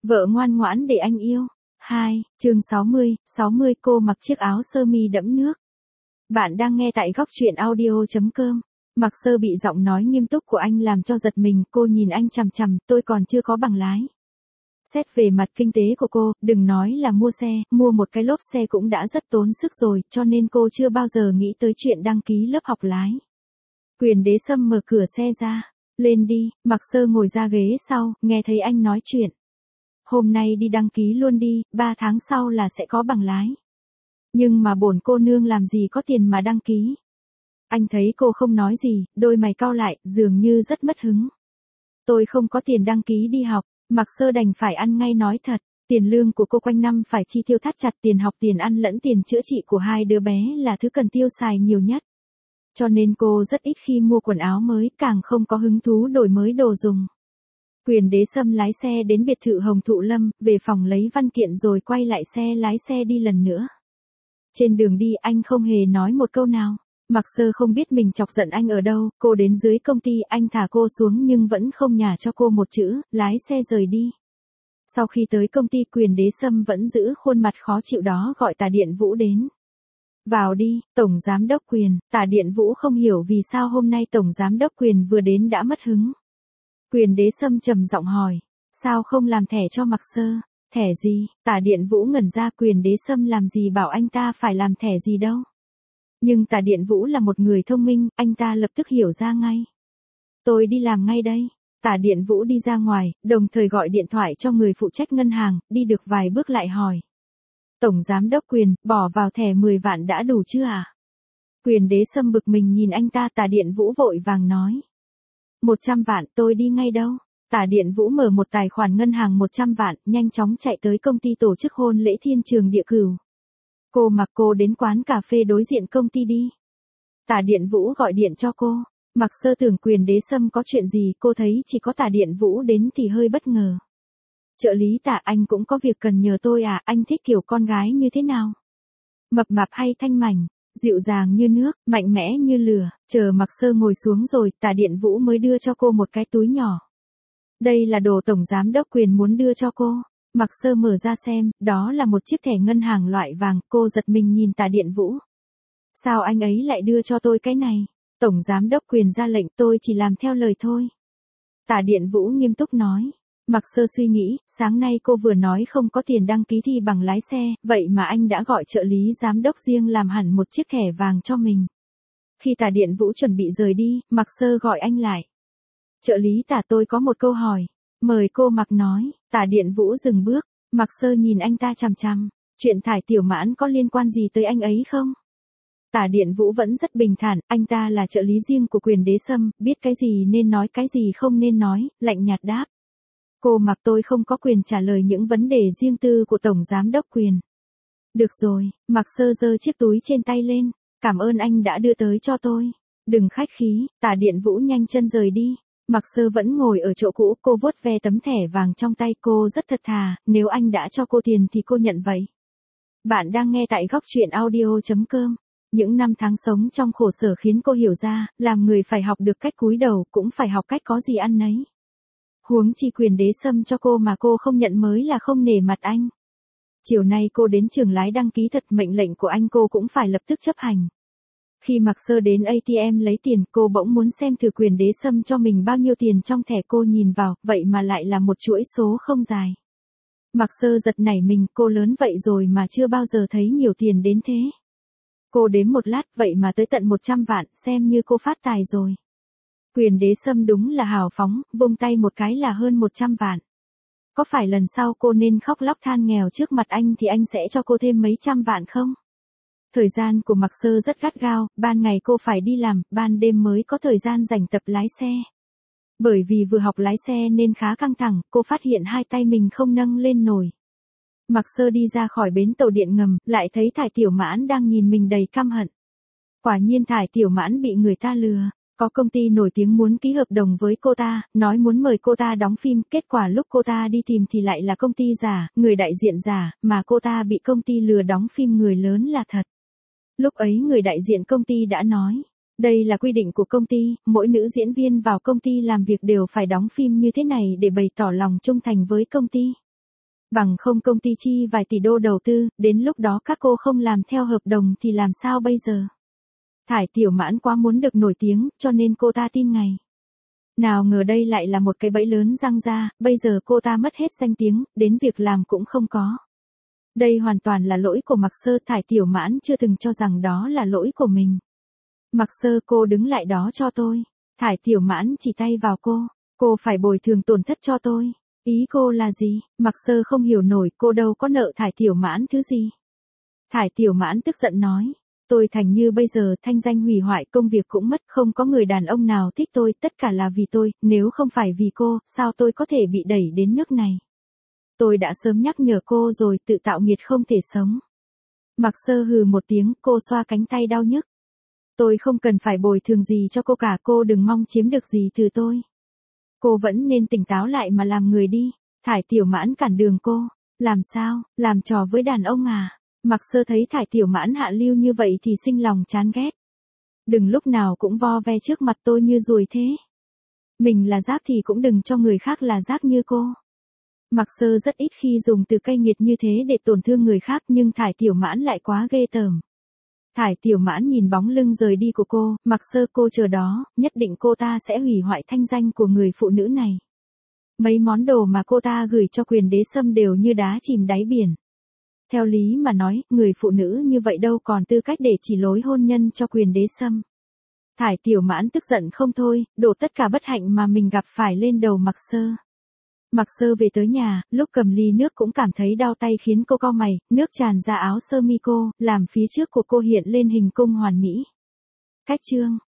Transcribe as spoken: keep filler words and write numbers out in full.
Vợ ngoan ngoãn để anh yêu. hai, chương sáu mươi, sáu mươi cô mặc chiếc áo sơ mi đẫm nước. Bạn đang nghe tại góc truyện audio chấm com. Mặc Sơ bị giọng nói nghiêm túc của anh làm cho giật mình, cô nhìn anh chằm chằm, tôi còn chưa có bằng lái. Xét về mặt kinh tế của cô, đừng nói là mua xe, mua một cái lốp xe cũng đã rất tốn sức rồi, cho nên cô chưa bao giờ nghĩ tới chuyện đăng ký lớp học lái. Quyền Đế Sâm mở cửa xe ra. Lên đi. Mặc Sơ ngồi ra ghế sau, nghe thấy anh nói chuyện. Hôm nay đi đăng ký luôn đi, ba tháng sau là sẽ có bằng lái. Nhưng mà bổn cô nương làm gì có tiền mà đăng ký. Anh thấy cô không nói gì, đôi mày cau lại, dường như rất mất hứng. Tôi không có tiền đăng ký đi học. Mặc Sơ đành phải ăn ngay nói thật. Tiền lương của cô quanh năm phải chi tiêu thắt chặt, tiền học, tiền ăn lẫn tiền chữa trị của hai đứa bé là thứ cần tiêu xài nhiều nhất. Cho nên cô rất ít khi mua quần áo mới, càng không có hứng thú đổi mới đồ dùng. Quyền Đế Sâm lái xe đến biệt thự Hồng Thụ Lâm, về phòng lấy văn kiện rồi quay lại xe lái xe đi lần nữa. Trên đường đi anh không hề nói một câu nào. Mặc Sơ không biết mình chọc giận anh ở đâu, cô đến dưới công ty, anh thả cô xuống nhưng vẫn không nhả cho cô một chữ, lái xe rời đi. Sau khi tới công ty, Quyền Đế Sâm vẫn giữ khuôn mặt khó chịu đó, gọi Tả Điện Vũ đến. Vào đi. Tổng Giám đốc Quyền. Tả Điện Vũ không hiểu vì sao hôm nay Tổng Giám đốc Quyền vừa đến đã mất hứng. Quyền Đế Sâm trầm giọng hỏi, sao không làm thẻ cho Mặc Sơ? Thẻ gì? Tả Điện Vũ ngẩn ra, Quyền Đế Sâm làm gì bảo anh ta phải làm thẻ gì đâu. Nhưng Tả Điện Vũ là một người thông minh, anh ta lập tức hiểu ra ngay. Tôi đi làm ngay đây. Tả Điện Vũ đi ra ngoài, đồng thời gọi điện thoại cho người phụ trách ngân hàng, đi được vài bước lại hỏi. Tổng Giám đốc Quyền, bỏ vào thẻ mười vạn đã đủ chưa à? Quyền Đế Sâm bực mình nhìn anh ta. Tả Điện Vũ vội vàng nói. một trăm vạn, tôi đi ngay đâu. Tả Điện Vũ mở một tài khoản ngân hàng một trăm vạn, nhanh chóng chạy tới công ty tổ chức hôn lễ Thiên Trường Địa Cửu. Cô mặc cô đến quán cà phê đối diện công ty đi. Tả Điện Vũ gọi điện cho cô. Mặc Sơ tưởng Quyền Đế Sâm có chuyện gì, cô thấy chỉ có Tả Điện Vũ đến thì hơi bất ngờ. Trợ lý Tả, anh cũng có việc cần nhờ tôi à, anh thích kiểu con gái như thế nào? Mập mạp hay thanh mảnh? Dịu dàng như nước, mạnh mẽ như lửa. Chờ Mặc Sơ ngồi xuống rồi, Tả Điện Vũ mới đưa cho cô một cái túi nhỏ. Đây là đồ Tổng Giám đốc Quyền muốn đưa cho cô. Mặc Sơ mở ra xem, đó là một chiếc thẻ ngân hàng loại vàng, cô giật mình nhìn Tả Điện Vũ. Sao anh ấy lại đưa cho tôi cái này? Tổng Giám đốc Quyền ra lệnh, tôi chỉ làm theo lời thôi. Tả Điện Vũ nghiêm túc nói. Mặc Sơ suy nghĩ, sáng nay cô vừa nói không có tiền đăng ký thi bằng lái xe, vậy mà anh đã gọi trợ lý giám đốc riêng làm hẳn một chiếc thẻ vàng cho mình. Khi Tả Điện Vũ chuẩn bị rời đi, Mặc Sơ gọi anh lại. Trợ lý Tả, tôi có một câu hỏi. Mời cô Mặc nói. Tả Điện Vũ dừng bước. Mặc Sơ nhìn anh ta chằm chằm. Chuyện Thải Tiểu Mãn có liên quan gì tới anh ấy không? Tả Điện Vũ vẫn rất bình thản, anh ta là trợ lý riêng của Quyền Đế Sâm, biết cái gì nên nói, cái gì không nên nói, lạnh nhạt đáp. Cô Mặc, tôi không có quyền trả lời những vấn đề riêng tư của Tổng Giám đốc Quyền. Được rồi. Mặc Sơ giơ chiếc túi trên tay lên. Cảm ơn anh đã đưa tới cho tôi. Đừng khách khí. Tả Điện Vũ nhanh chân rời đi. Mặc Sơ vẫn ngồi ở chỗ cũ, cô vuốt ve tấm thẻ vàng trong tay, cô rất thật thà, nếu anh đã cho cô tiền thì cô nhận vậy. Bạn đang nghe tại góc truyện audio chấm com. Những năm tháng sống trong khổ sở khiến cô hiểu ra, làm người phải học được cách cúi đầu, cũng phải học cách có gì ăn nấy. Huống chi Quyền Đế Sâm cho cô mà cô không nhận mới là không nể mặt anh. Chiều nay cô đến trường lái đăng ký thật, mệnh lệnh của anh cô cũng phải lập tức chấp hành. Khi Mặc Sơ đến a tê em lấy tiền, cô bỗng muốn xem thử Quyền Đế Sâm cho mình bao nhiêu tiền trong thẻ, cô nhìn vào, vậy mà lại là một chuỗi số không dài. Mặc Sơ giật nảy mình, cô lớn vậy rồi mà chưa bao giờ thấy nhiều tiền đến thế. Cô đếm một lát, vậy mà tới tận một trăm vạn, xem như cô phát tài rồi. Quyền Đế Sâm đúng là hào phóng, vung tay một cái là hơn một trăm vạn. Có phải lần sau cô nên khóc lóc than nghèo trước mặt anh thì anh sẽ cho cô thêm mấy trăm vạn không? Thời gian của Mặc Sơ rất gắt gao, ban ngày cô phải đi làm, ban đêm mới có thời gian dành tập lái xe. Bởi vì vừa học lái xe nên khá căng thẳng, cô phát hiện hai tay mình không nâng lên nổi. Mặc Sơ đi ra khỏi bến tàu điện ngầm, lại thấy Thải Tiểu Mãn đang nhìn mình đầy căm hận. Quả nhiên Thải Tiểu Mãn bị người ta lừa. Có công ty nổi tiếng muốn ký hợp đồng với cô ta, nói muốn mời cô ta đóng phim, kết quả lúc cô ta đi tìm thì lại là công ty giả, người đại diện giả, mà cô ta bị công ty lừa đóng phim người lớn là thật. Lúc ấy người đại diện công ty đã nói, đây là quy định của công ty, mỗi nữ diễn viên vào công ty làm việc đều phải đóng phim như thế này để bày tỏ lòng trung thành với công ty. Bằng không công ty chi vài tỷ đô đầu tư, đến lúc đó các cô không làm theo hợp đồng thì làm sao bây giờ? Thải Tiểu Mãn quá muốn được nổi tiếng, cho nên cô ta tin ngay. Nào ngờ đây lại là một cái bẫy lớn răng ra, bây giờ cô ta mất hết danh tiếng, đến việc làm cũng không có. Đây hoàn toàn là lỗi của Mạc Sơ, Thải Tiểu Mãn chưa từng cho rằng đó là lỗi của mình. Mạc Sơ, cô đứng lại đó cho tôi. Thải Tiểu Mãn chỉ tay vào cô, cô phải bồi thường tổn thất cho tôi. Ý cô là gì? Mạc Sơ không hiểu nổi, cô đâu có nợ Thải Tiểu Mãn thứ gì. Thải Tiểu Mãn tức giận nói, tôi thành như bây giờ, thanh danh hủy hoại, công việc cũng mất, không có người đàn ông nào thích tôi, tất cả là vì tôi, nếu không phải vì cô, sao tôi có thể bị đẩy đến nước này? Tôi đã sớm nhắc nhở cô rồi, tự tạo nghiệt không thể sống. Mạc Sơ hừ một tiếng, cô xoa cánh tay đau nhức. Tôi không cần phải bồi thường gì cho cô cả, cô đừng mong chiếm được gì từ tôi. Cô vẫn nên tỉnh táo lại mà làm người đi. Thải Tiểu Mãn cản đường cô. Làm sao, làm trò với đàn ông à? Mạc Sơ thấy Thải Tiểu Mãn hạ lưu như vậy thì sinh lòng chán ghét. Đừng lúc nào cũng vo ve trước mặt tôi như ruồi thế. Mình là rác thì cũng đừng cho người khác là rác như cô. Mạc Sơ rất ít khi dùng từ cay nghiệt như thế để tổn thương người khác, nhưng Thải Tiểu Mãn lại quá ghê tởm. Thải Tiểu Mãn nhìn bóng lưng rời đi của cô, Mạc Sơ, cô chờ đó, nhất định cô ta sẽ hủy hoại thanh danh của người phụ nữ này. Mấy món đồ mà cô ta gửi cho Quyền Đế Sâm đều như đá chìm đáy biển. Theo lý mà nói, người phụ nữ như vậy đâu còn tư cách để chỉ lối hôn nhân cho Quyền Đế Sâm. Thải Tiểu Mãn tức giận không thôi, đổ tất cả bất hạnh mà mình gặp phải lên đầu Mạc Sơ. Mạc Sơ về tới nhà, lúc cầm ly nước cũng cảm thấy đau tay khiến cô cau mày, nước tràn ra áo sơ mi cô, làm phía trước của cô hiện lên hình cung hoàn mỹ. Cách chương